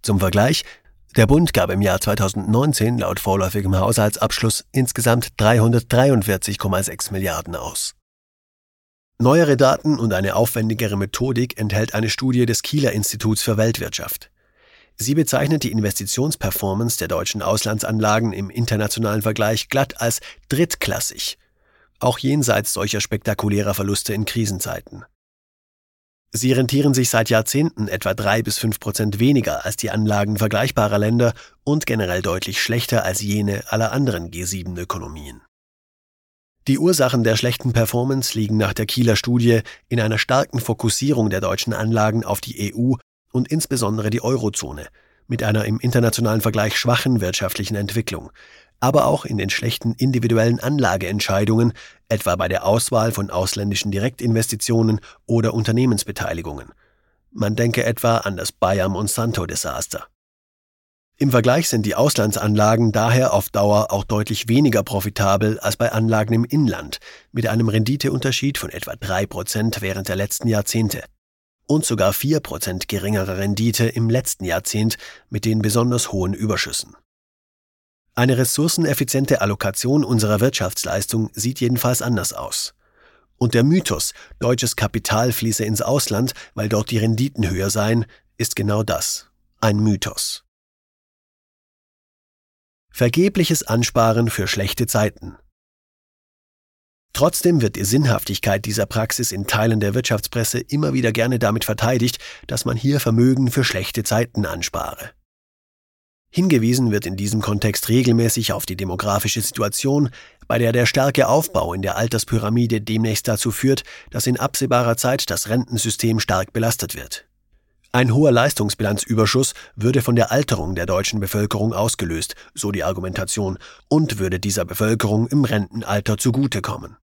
Zum Vergleich: Der Bund gab im Jahr 2019 laut vorläufigem Haushaltsabschluss insgesamt 343,6 Milliarden aus. Neuere Daten und eine aufwendigere Methodik enthält eine Studie des Kieler Instituts für Weltwirtschaft. Sie bezeichnet die Investitionsperformance der deutschen Auslandsanlagen im internationalen Vergleich glatt als drittklassig, auch jenseits solcher spektakulärer Verluste in Krisenzeiten. Sie rentieren sich seit Jahrzehnten etwa 3-5% weniger als die Anlagen vergleichbarer Länder und generell deutlich schlechter als jene aller anderen G7-Ökonomien. Die Ursachen der schlechten Performance liegen nach der Kieler Studie in einer starken Fokussierung der deutschen Anlagen auf die EU und insbesondere die Eurozone, mit einer im internationalen Vergleich schwachen wirtschaftlichen Entwicklung, aber auch in den schlechten individuellen Anlageentscheidungen, etwa bei der Auswahl von ausländischen Direktinvestitionen oder Unternehmensbeteiligungen. Man denke etwa an das Bayer-Monsanto-Desaster. Im Vergleich sind die Auslandsanlagen daher auf Dauer auch deutlich weniger profitabel als bei Anlagen im Inland, mit einem Renditeunterschied von etwa 3% während der letzten Jahrzehnte und sogar 4% geringere Rendite im letzten Jahrzehnt mit den besonders hohen Überschüssen. Eine ressourceneffiziente Allokation unserer Wirtschaftsleistung sieht jedenfalls anders aus. Und der Mythos, deutsches Kapital fließe ins Ausland, weil dort die Renditen höher seien, ist genau das: ein Mythos. Vergebliches Ansparen für schlechte Zeiten. Trotzdem wird die Sinnhaftigkeit dieser Praxis in Teilen der Wirtschaftspresse immer wieder gerne damit verteidigt, dass man hier Vermögen für schlechte Zeiten anspare. Hingewiesen wird in diesem Kontext regelmäßig auf die demografische Situation, bei der der starke Aufbau in der Alterspyramide demnächst dazu führt, dass in absehbarer Zeit das Rentensystem stark belastet wird. Ein hoher Leistungsbilanzüberschuss würde von der Alterung der deutschen Bevölkerung ausgelöst, so die Argumentation, und würde dieser Bevölkerung im Rentenalter zugutekommen.